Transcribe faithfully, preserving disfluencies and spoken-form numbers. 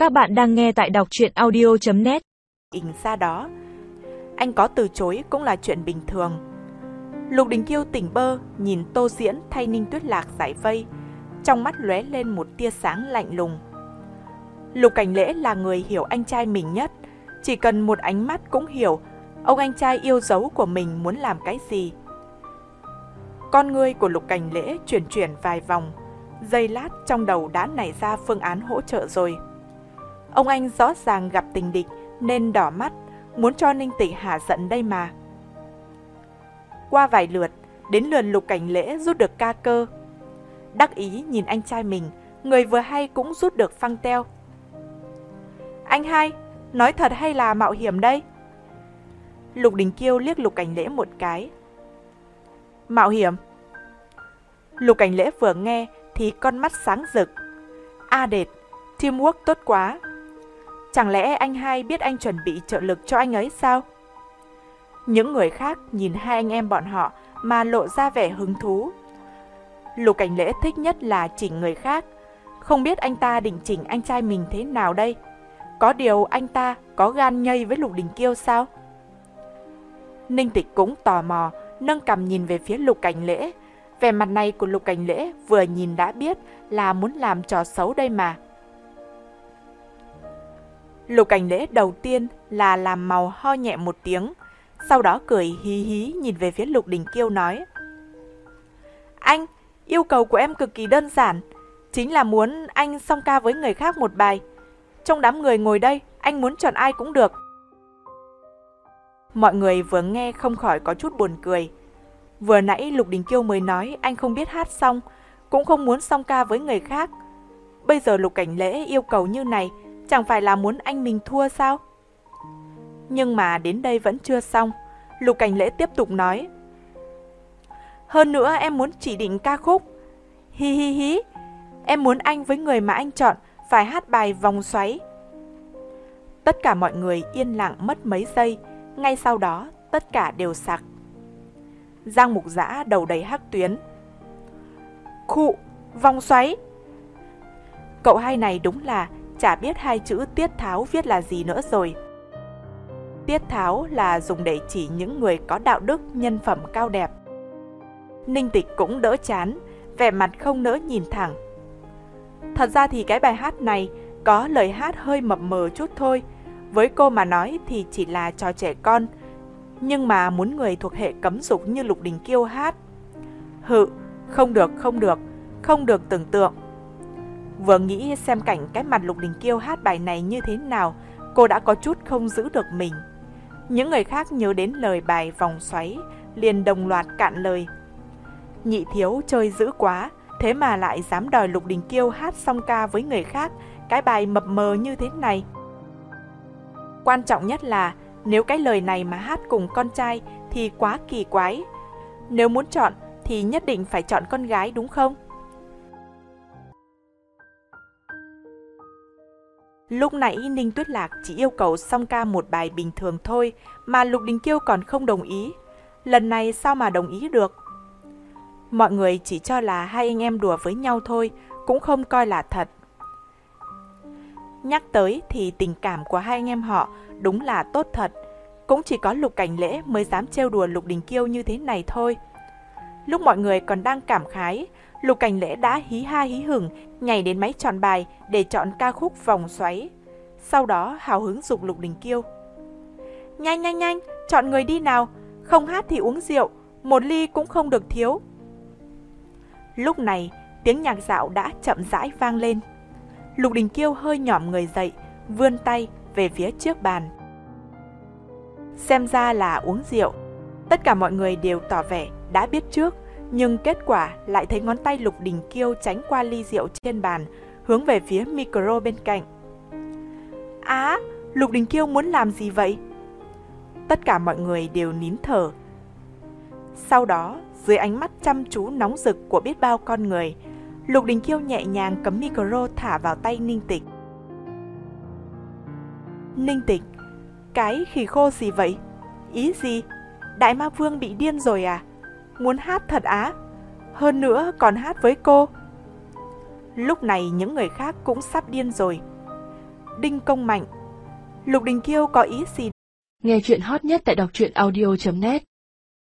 Các bạn đang nghe tại đọc truyện audio chấm net. Ỉnh ra đó, anh có từ chối cũng là chuyện bình thường. Lục Đình Kiêu tỉnh bơ nhìn Tô Diễn thay Ninh Tuyết Lạc giải vây, trong mắt lóe lên một tia sáng lạnh lùng. Lục Cảnh Lễ là người hiểu anh trai mình nhất, chỉ cần một ánh mắt cũng hiểu ông anh trai yêu dấu của mình muốn làm cái gì. Con ngươi của Lục Cảnh Lễ chuyển chuyển vài vòng, giây lát trong đầu đã nảy ra phương án hỗ trợ rồi. Ông anh rõ ràng gặp tình địch nên đỏ mắt, muốn cho Ninh Tịch hả giận đây mà. Qua vài lượt, đến lượt Lục Cảnh Lễ rút được ca cơ. Đắc ý nhìn anh trai mình, người vừa hay cũng rút được phăng teo. Anh hai, nói thật hay là mạo hiểm đây? Lục Đình Kiêu liếc Lục Cảnh Lễ một cái. Mạo hiểm? Lục Cảnh Lễ vừa nghe thì con mắt sáng rực. A đệt, teamwork tốt quá. Chẳng lẽ anh hai biết anh chuẩn bị trợ lực cho anh ấy sao? Những người khác nhìn hai anh em bọn họ mà lộ ra vẻ hứng thú. Lục Cảnh Lễ thích nhất là chỉnh người khác. Không biết anh ta định chỉnh anh trai mình thế nào đây? Có điều anh ta có gan nhây với Lục Đình Kiêu sao? Ninh Tịch cũng tò mò, nâng cằm nhìn về phía Lục Cảnh Lễ. Vẻ mặt này của Lục Cảnh Lễ vừa nhìn đã biết là muốn làm trò xấu đây mà. Lục Cảnh Lễ đầu tiên là làm màu ho nhẹ một tiếng, sau đó cười hí hí nhìn về phía Lục Đình Kiêu nói: Anh, yêu cầu của em cực kỳ đơn giản, chính là muốn anh song ca với người khác một bài. Trong đám người ngồi đây, anh muốn chọn ai cũng được. Mọi người vừa nghe không khỏi có chút buồn cười. Vừa nãy Lục Đình Kiêu mới nói anh không biết hát xong, cũng không muốn song ca với người khác. Bây giờ Lục Cảnh Lễ yêu cầu như này, chẳng phải là muốn anh mình thua sao? Nhưng mà đến đây vẫn chưa xong. Lục Cảnh Lễ tiếp tục nói: Hơn nữa em muốn chỉ định ca khúc. Hi hi hi, em muốn anh với người mà anh chọn phải hát bài Vòng Xoáy. Tất cả mọi người yên lặng mất mấy giây. Ngay sau đó tất cả đều sặc. Giang Mục Dã đầu đầy hắc tuyến. Khụ, Vòng Xoáy. Cậu hai này đúng là chả biết hai chữ tiết tháo viết là gì nữa rồi. Tiết tháo là dùng để chỉ những người có đạo đức, nhân phẩm cao đẹp. Ninh Tịch cũng đỡ chán, vẻ mặt không nỡ nhìn thẳng. Thật ra thì cái bài hát này có lời hát hơi mập mờ chút thôi. Với cô mà nói thì chỉ là trò trẻ con. Nhưng mà muốn người thuộc hệ cấm dục như Lục Đình Kiêu hát, hự, không được, không được, không được tưởng tượng. Vừa nghĩ xem cảnh cái mặt Lục Đình Kiêu hát bài này như thế nào, cô đã có chút không giữ được mình. Những người khác nhớ đến lời bài Vòng Xoáy, liền đồng loạt cạn lời. Nhị thiếu chơi dữ quá, thế mà lại dám đòi Lục Đình Kiêu hát song ca với người khác cái bài mập mờ như thế này. Quan trọng nhất là nếu cái lời này mà hát cùng con trai thì quá kỳ quái. Nếu muốn chọn thì nhất định phải chọn con gái đúng không? Lúc nãy Ninh Tuyết Lạc chỉ yêu cầu song ca một bài bình thường thôi mà Lục Đình Kiêu còn không đồng ý. Lần này sao mà đồng ý được? Mọi người chỉ cho là hai anh em đùa với nhau thôi, cũng không coi là thật. Nhắc tới thì tình cảm của hai anh em họ đúng là tốt thật. Cũng chỉ có Lục Cảnh Lễ mới dám trêu đùa Lục Đình Kiêu như thế này thôi. Lúc mọi người còn đang cảm khái, Lục Cảnh Lễ đã hí ha hí hửng nhảy đến máy chọn bài để chọn ca khúc Vòng Xoáy. Sau đó hào hứng giục Lục Đình Kiêu: Nhanh nhanh nhanh, chọn người đi nào, không hát thì uống rượu, một ly cũng không được thiếu. Lúc này tiếng nhạc dạo đã chậm rãi vang lên. Lục Đình Kiêu hơi nhỏm người dậy, vươn tay về phía trước bàn. Xem ra là uống rượu. Tất cả mọi người đều tỏ vẻ đã biết trước, nhưng kết quả lại thấy ngón tay Lục Đình Kiêu tránh qua ly rượu trên bàn, hướng về phía micro bên cạnh. Á, à, Lục Đình Kiêu muốn làm gì vậy? Tất cả mọi người đều nín thở. Sau đó, dưới ánh mắt chăm chú nóng rực của biết bao con người, Lục Đình Kiêu nhẹ nhàng cắm micro thả vào tay Ninh Tịch. Ninh Tịch, cái khỉ khô gì vậy? Ý gì? Đại Ma Vương bị điên rồi à? Muốn hát thật á? Hơn nữa còn hát với cô. Lúc này những người khác cũng sắp điên rồi. Đinh Công Mạnh. Lục Đình Kiêu có ý gì? Nghe chuyện hot nhất tại đọc truyện audio chấm net.